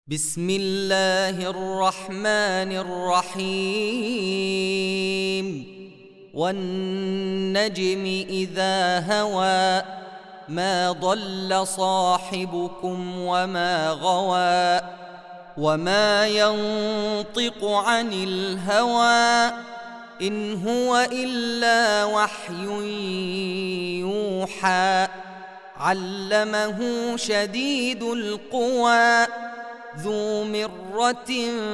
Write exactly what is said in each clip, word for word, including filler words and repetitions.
بسم الله الرحمن الرحيم والنجم إذا هوى ما ضل صاحبكم وما غوى وما ينطق عن الهوى إن هو إلا وحي يوحى علمه شديد القوى ذو مرة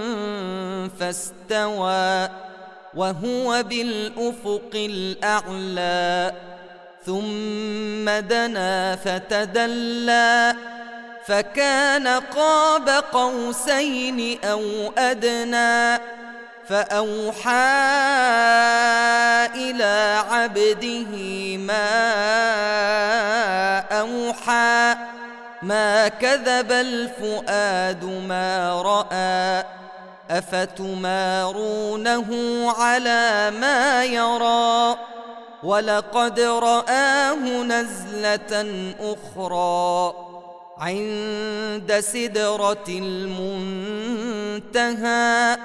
فاستوى وهو بالأفق الأعلى ثم دنا فتدلى فكان قاب قوسين أو أدنى فأوحى إلى عبده ما أوحى ما كذب الفؤاد ما رأى أفتمارونه على ما يرى ولقد رآه نزلة أخرى عند سدرة المنتهى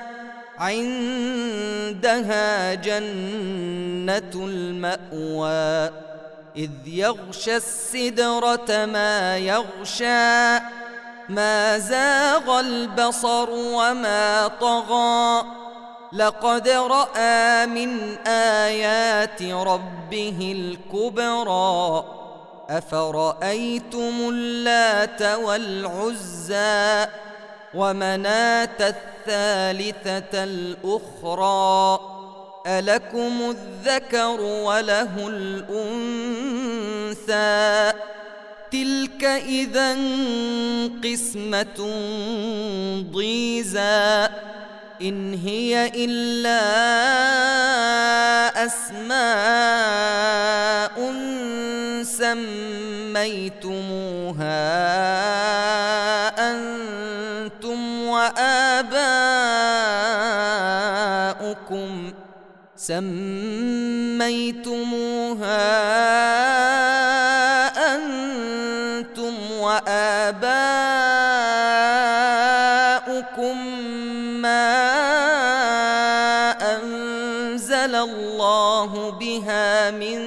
عندها جنة المأوى إذ يغشى السدرة ما يغشى ما زاغ البصر وما طغى لقد رأى من آيات ربه الكبرى أفرأيتم اللات والعزى ومناة الثالثة الأخرى ألكم الذكر وله الأنثى تلك إذا قسمة ضيزى إن هي إلا أسماء سميتموها أنتم وآباؤكم سميتموها أنتم وآباؤكم ما أنزل الله بها من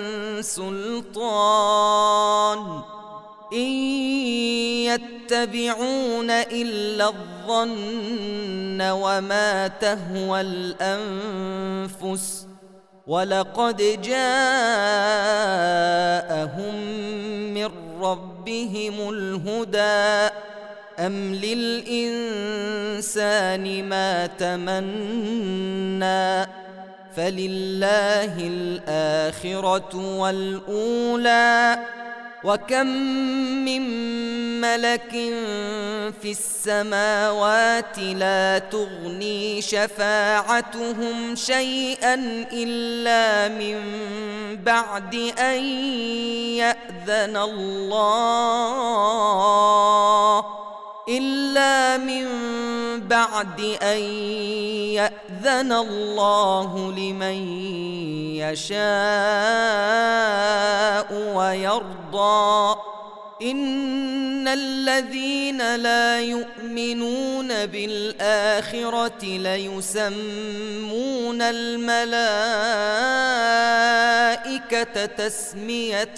سلطان إن يتبعون إلا الظن وما تهوى الأنفس ولقد جاءهم من ربهم الهدى أم للإنسان ما تمنى فلله الآخرة والأولى وكم من ملك في السماوات لا تغني شفاعتهم شيئا إلا من بعد أن يأذن الله إلا من بعد أن يأذن الله لمن يشاء ويرضى إن الذين لا يؤمنون بالآخرة ليسمون الملائكة تسمية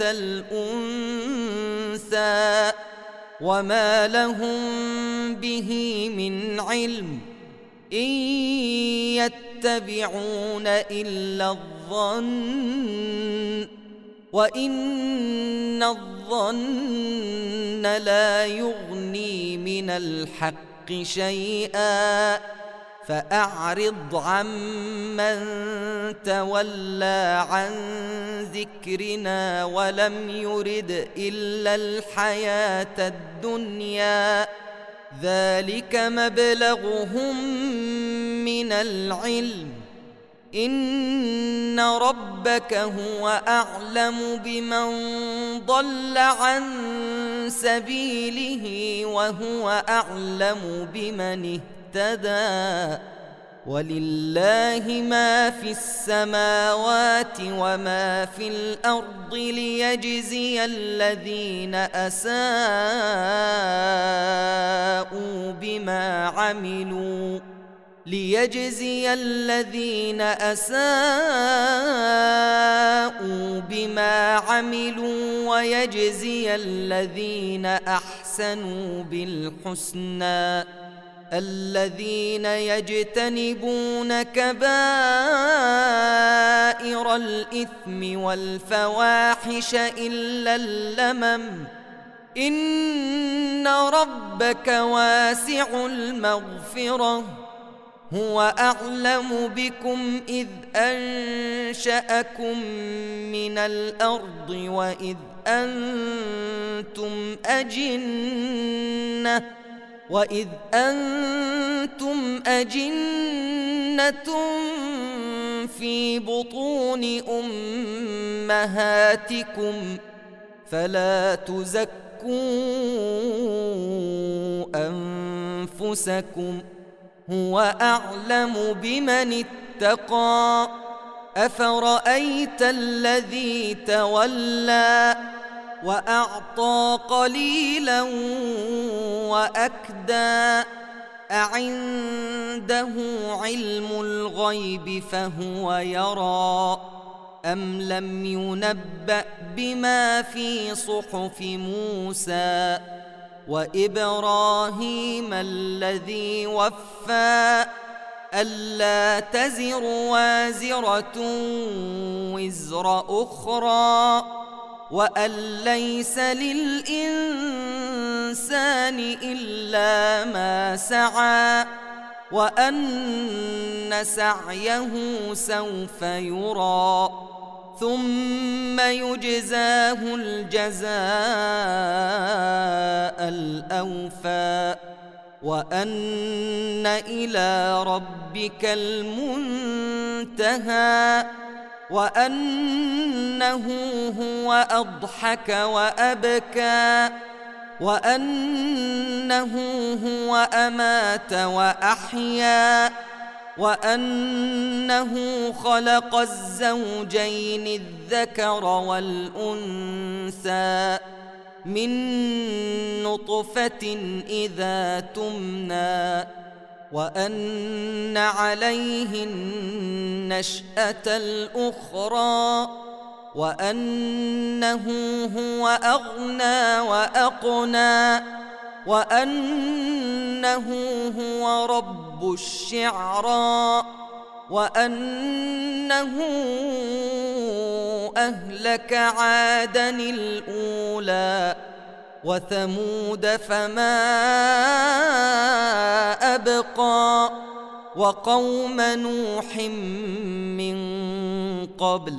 الأنثى وما لهم به من علم إن يتبعون إلا الظن وإن الظن لا يغني من الحق شيئا فأعرض عمن تولى عن ذكرنا ولم يرد إلا الحياة الدنيا ذلك مبلغهم من العلم إن ربك هو أعلم بمن ضل عن سبيله وهو أعلم بمن اهتدى ولله ما في السماوات وما في الأرض ليجزي الذين أساءوا بما عملوا ليجزي الذين أساءوا بما عملوا ويجزي الذين أحسنوا بالحسنى الذين يجتنبون كبائر الإثم والفواحش إلا اللمم إن ربك واسع المغفرة هو أعلم بكم إذ أنشأكم من الأرض وإذ أنتم أجنة وإذ أنتم أجنة في بطون أمهاتكم فلا تزكوا أنفسكم هو أعلم بمن اتقى أفرأيت الذي تولى وأعطى قليلا وأكدى أعنده علم الغيب فهو يرى أم لم ينبأ بما في صحف موسى وإبراهيم الذي وفى ألا تزر وازرة وزر أخرى وأن ليس للإنسان إلا ما سعى وأن سعيه سوف يرى ثم يجزاه الجزاء الأوفى وأن إلى ربك المنتهى وأنه هو أضحك وأبكى وأنه هو أمات وأحيا وأنه خلق الزوجين الذكر والأنثى من نطفة إذا تمنى وأن عليه النشأة الأخرى وأنه هو أغنى وأقنى وأنه هو رب الشعرى وأنه أهلك عادا الأولى وثمود فما أبقى وقوم نوح من قبل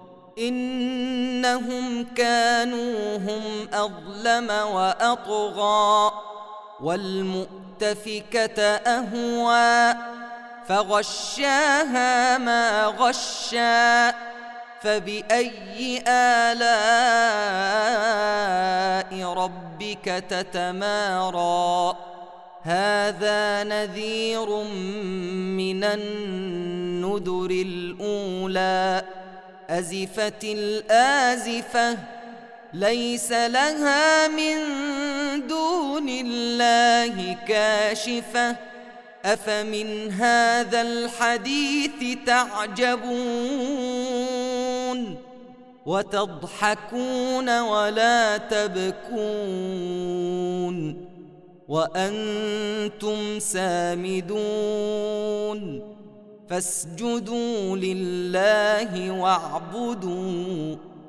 إنهم كانوا هم أظلم وأطغى والمؤتفكة أهوى فغشاها ما غشا فبأي آلاء ربك تتمارى هذا نذير من النذر الأولى أزفت الآزفة ليس لها من دون الله كاشفة أفمن هذا الحديث تعجبون وتضحكون ولا تبكون وأنتم سامدون فاسجدوا لله واعبدوا